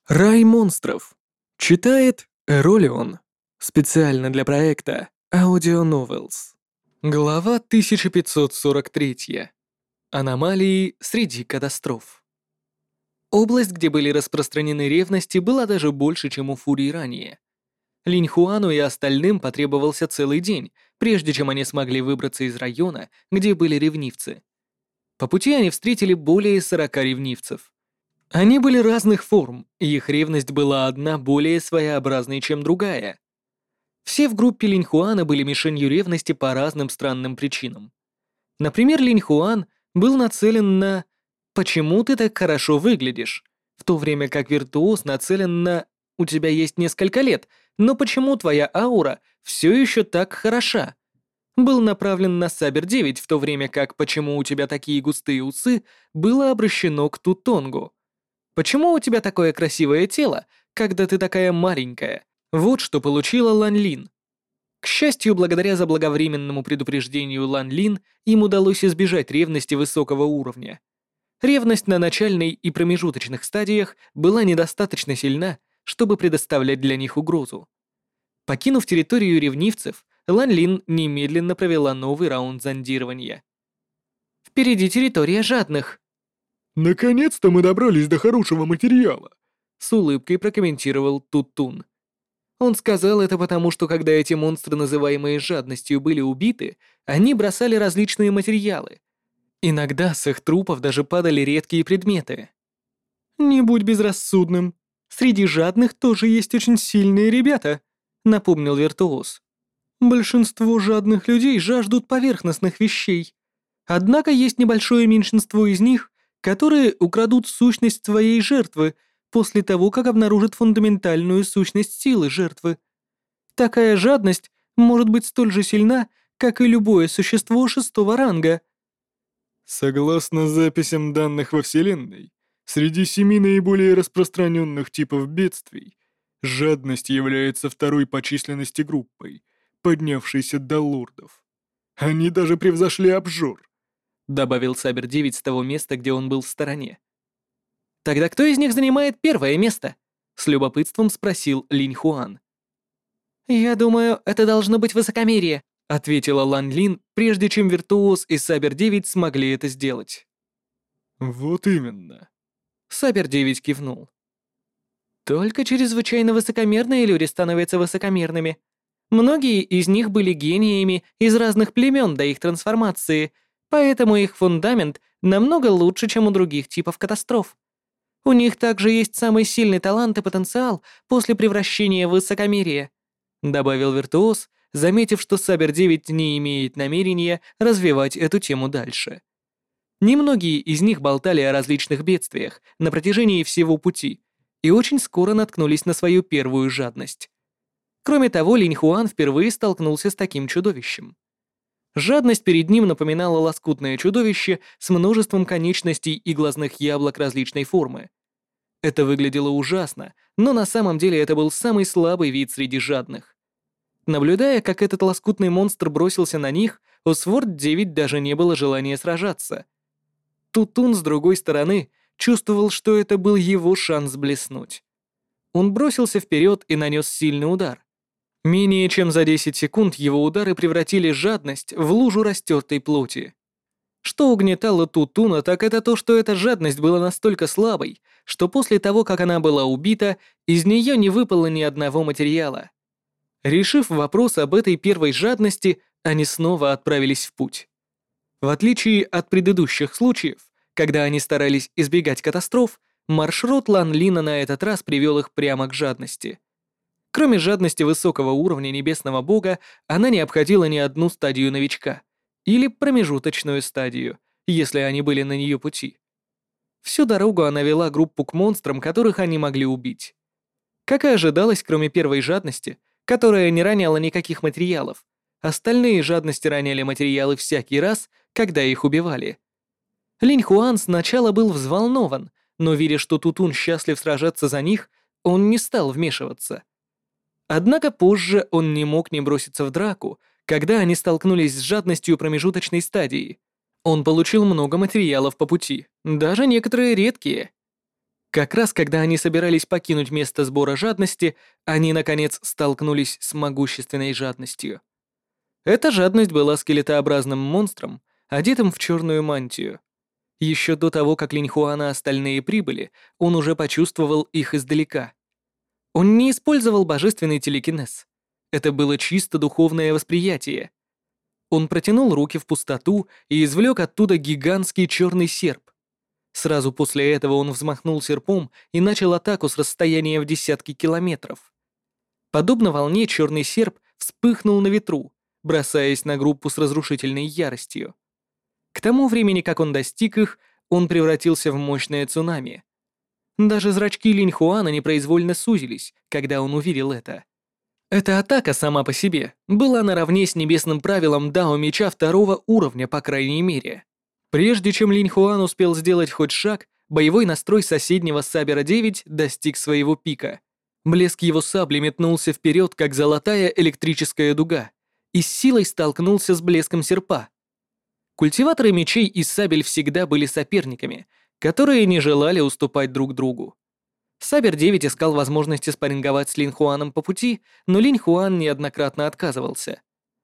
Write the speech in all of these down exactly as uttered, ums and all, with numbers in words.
Рай монстров. Читает Эролион. Специально для проекта Audio Novels. Глава тысяча пятьсот сорок три. Аномалии среди катастроф. Область, где были распространены ревности, была даже больше, чем у Фурии ранее. Линь Хуану и остальным потребовался целый день, прежде чем они смогли выбраться из района, где были ревнивцы. По пути они встретили более сорока ревнивцев. Они были разных форм, и их ревность была одна более своеобразной, чем другая. Все в группе Линьхуана были мишенью ревности по разным странным причинам. Например, Линьхуан был нацелен на «почему ты так хорошо выглядишь?», в то время как Виртуоз нацелен на «у тебя есть несколько лет, но почему твоя аура все еще так хороша?». Был направлен на Сабер девять, в то время как «почему у тебя такие густые усы» было обращено к Тутонгу. «Почему у тебя такое красивое тело, когда ты такая маленькая?» Вот что получила Лан Лин. К счастью, благодаря заблаговременному предупреждению Лан Лин, им удалось избежать ревности высокого уровня. Ревность на начальной и промежуточных стадиях была недостаточно сильна, чтобы предоставлять для них угрозу. Покинув территорию ревнивцев, Лан Лин немедленно провела новый раунд зондирования. «Впереди территория жадных», «Наконец-то мы добрались до хорошего материала», — с улыбкой прокомментировал Тутун. Он сказал это потому, что когда эти монстры, называемые жадностью, были убиты, они бросали различные материалы. Иногда с их трупов даже падали редкие предметы. «Не будь безрассудным. Среди жадных тоже есть очень сильные ребята», — напомнил Виртуоз. «Большинство жадных людей жаждут поверхностных вещей. Однако есть небольшое меньшинство из них, которые украдут сущность своей жертвы после того, как обнаружат фундаментальную сущность силы жертвы. Такая жадность может быть столь же сильна, как и любое существо шестого ранга». Согласно записям данных во Вселенной, среди семи наиболее распространенных типов бедствий, жадность является второй по численности группой, поднявшейся до лордов. Они даже превзошли обжор, Добавил Сабер девять с того места, где он был в стороне. «Тогда кто из них занимает первое место?» — с любопытством спросил Линь Хуан. «Я думаю, это должно быть высокомерие», — ответила Лан Лин, прежде чем Виртуоз и Сабер девять смогли это сделать. Вот именно. Сабер девять кивнул. «Только чрезвычайно высокомерные люди становятся высокомерными. Многие из них были гениями из разных племен до их трансформации, поэтому их фундамент намного лучше, чем у других типов катастроф. У них также есть самый сильный талант и потенциал после превращения в высокомерие», — добавил Виртуоз, заметив, что Сабер девять не имеет намерения развивать эту тему дальше. Немногие из них болтали о различных бедствиях на протяжении всего пути и очень скоро наткнулись на свою первую жадность. Кроме того, Линь Хуан впервые столкнулся с таким чудовищем. Жадность перед ним напоминала лоскутное чудовище с множеством конечностей и глазных яблок различной формы. Это выглядело ужасно, но на самом деле это был самый слабый вид среди жадных. Наблюдая, как этот лоскутный монстр бросился на них, у Сворд девять даже не было желания сражаться. Тутун, с другой стороны, чувствовал, что это был его шанс блеснуть. Он бросился вперед и нанес сильный удар. Менее чем за десять секунд его удары превратили жадность в лужу растертой плоти. Что угнетало Тутуна, так это то, что эта жадность была настолько слабой, что после того, как она была убита, из нее не выпало ни одного материала. Решив вопрос об этой первой жадности, они снова отправились в путь. В отличие от предыдущих случаев, когда они старались избегать катастроф, маршрут Лан Лина на этот раз привел их прямо к жадности. Кроме жадности высокого уровня небесного бога, она не обходила ни одну стадию новичка или промежуточную стадию, если они были на ее пути. Всю дорогу она вела группу к монстрам, которых они могли убить. Как и ожидалось, кроме первой жадности, которая не роняла никаких материалов, остальные жадности роняли материалы всякий раз, когда их убивали. Линь Хуан сначала был взволнован, но, видя, что Тутун счастлив сражаться за них, он не стал вмешиваться. Однако позже он не мог не броситься в драку, когда они столкнулись с жадностью промежуточной стадии. Он получил много материалов по пути, даже некоторые редкие. Как раз когда они собирались покинуть место сбора жадности, они, наконец, столкнулись с могущественной жадностью. Эта жадность была скелетообразным монстром, одетым в черную мантию. Еще до того, как Линьхуан и остальные прибыли, он уже почувствовал их издалека. Он не использовал божественный телекинез. Это было чисто духовное восприятие. Он протянул руки в пустоту и извлек оттуда гигантский черный серп. Сразу после этого он взмахнул серпом и начал атаку с расстояния в десятки километров. Подобно волне, черный серп вспыхнул на ветру, бросаясь на группу с разрушительной яростью. К тому времени, как он достиг их, он превратился в мощное цунами. Даже зрачки Линьхуана непроизвольно сузились, когда он увидел это. Эта атака сама по себе была наравне с небесным правилом Дао Меча второго уровня, по крайней мере. Прежде чем Линьхуан успел сделать хоть шаг, боевой настрой соседнего Сабера девять достиг своего пика. Блеск его сабли метнулся вперед, как золотая электрическая дуга, и с силой столкнулся с блеском серпа. Культиваторы мечей и сабель всегда были соперниками, которые не желали уступать друг другу. Сабер девять искал возможности спарринговать с Линьхуаном по пути, но Линьхуан неоднократно отказывался.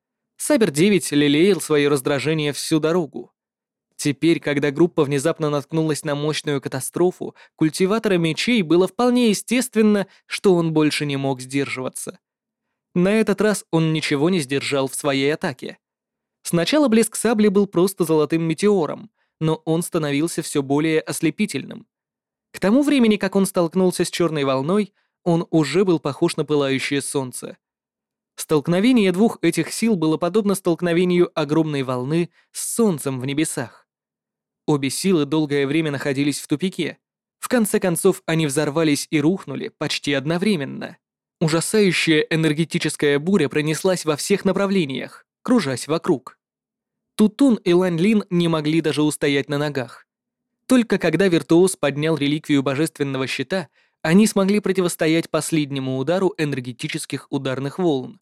Сабер девять лелеял свое раздражение всю дорогу. Теперь, когда группа внезапно наткнулась на мощную катастрофу, культиватора мечей было вполне естественно, что он больше не мог сдерживаться. На этот раз он ничего не сдержал в своей атаке. Сначала блеск сабли был просто золотым метеором, но он становился все более ослепительным. К тому времени, как он столкнулся с черной волной, он уже был похож на пылающее солнце. Столкновение двух этих сил было подобно столкновению огромной волны с солнцем в небесах. Обе силы долгое время находились в тупике. В конце концов, они взорвались и рухнули почти одновременно. Ужасающая энергетическая буря пронеслась во всех направлениях, кружась вокруг. Тутун и Лань Лин не могли даже устоять на ногах. Только когда Виртуоз поднял реликвию божественного щита, они смогли противостоять последнему удару энергетических ударных волн.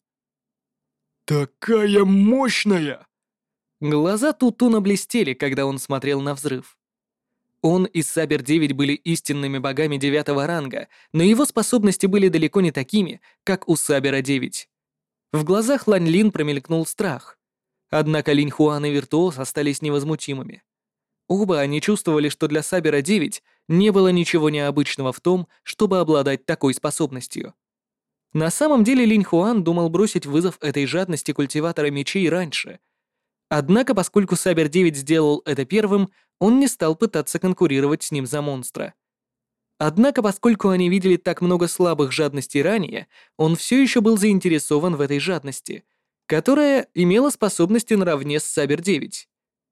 «Такая мощная!» Глаза Тутуна блестели, когда он смотрел на взрыв. Он и Сабер девять были истинными богами девятого ранга, но его способности были далеко не такими, как у Сабера девять. В глазах Лань Лин промелькнул страх. Однако Линьхуан и Виртуоз остались невозмутимыми. Оба они чувствовали, что для Сабера девять не было ничего необычного в том, чтобы обладать такой способностью. На самом деле Линьхуан думал бросить вызов этой жадности культиватора мечей раньше. Однако, поскольку Сабер девять сделал это первым, он не стал пытаться конкурировать с ним за монстра. Однако, поскольку они видели так много слабых жадностей ранее, он все еще был заинтересован в этой жадности, которая имела способности наравне с Сабер девять.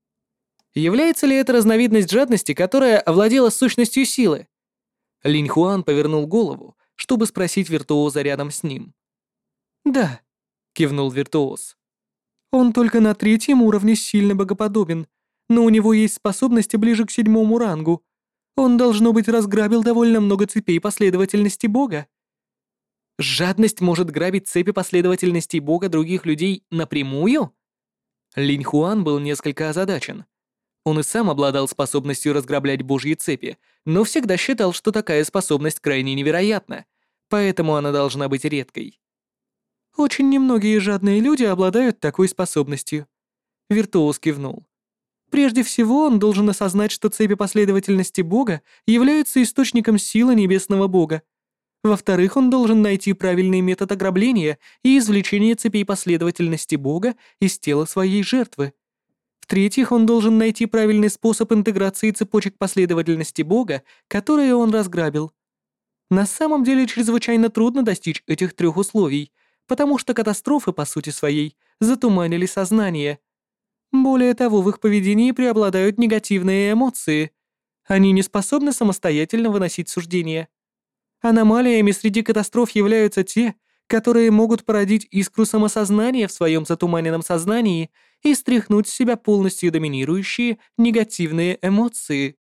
Является ли это разновидность жадности, которая овладела сущностью силы? Линьхуан повернул голову, чтобы спросить Виртуоза рядом с ним. «Да», — кивнул Виртуоз. «Он только на третьем уровне сильно богоподобен, но у него есть способности ближе к седьмому рангу. Он, должно быть, разграбил довольно много цепей последовательности Бога». «Жадность может грабить цепи последовательностей Бога других людей напрямую?» Линьхуан был несколько озадачен. Он и сам обладал способностью разграблять божьи цепи, но всегда считал, что такая способность крайне невероятна, поэтому она должна быть редкой. «Очень немногие жадные люди обладают такой способностью», — Виртуоз кивнул. «Прежде всего, он должен осознать, что цепи последовательности Бога являются источником силы небесного Бога. Во-вторых, он должен найти правильный метод ограбления и извлечения цепей последовательности Бога из тела своей жертвы. В-третьих, он должен найти правильный способ интеграции цепочек последовательности Бога, которые он разграбил. На самом деле чрезвычайно трудно достичь этих трех условий, потому что катастрофы, по сути своей, затуманили сознание. Более того, в их поведении преобладают негативные эмоции. Они не способны самостоятельно выносить суждения. Аномалиями среди катастроф являются те, которые могут породить искру самосознания в своем затуманенном сознании и стряхнуть с себя полностью доминирующие негативные эмоции.